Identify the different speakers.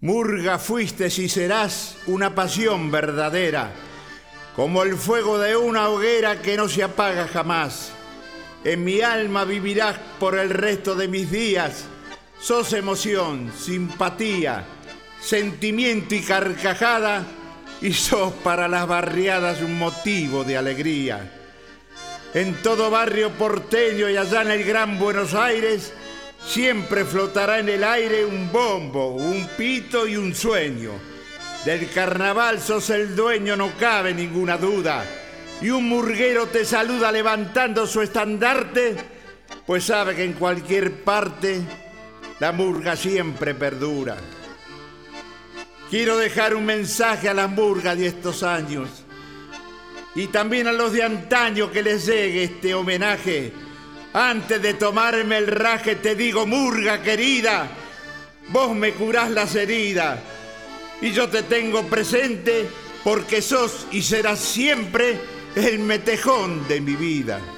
Speaker 1: Murga fuiste y serás una pasión verdadera, como el fuego de una hoguera que no se apaga jamás. En mi alma vivirás por el resto de mis días. Sos emoción, simpatía, sentimiento y carcajada, y sos para las barriadas un motivo de alegría. En todo barrio porteño y allá en el Gran Buenos Aires, siempre flotará en el aire un bombo, un pito y un sueño. Del carnaval sos el dueño, no cabe ninguna duda. Y un murguero te saluda levantando su estandarte, pues sabe que en cualquier parte la murga siempre perdura. Quiero dejar un mensaje a las murgas de estos años y también a los de antaño, que les llegue este homenaje. Antes de tomarme el raje te digo, murga querida, vos me curás las heridas y yo te tengo presente porque sos y serás siempre el metejón de mi vida.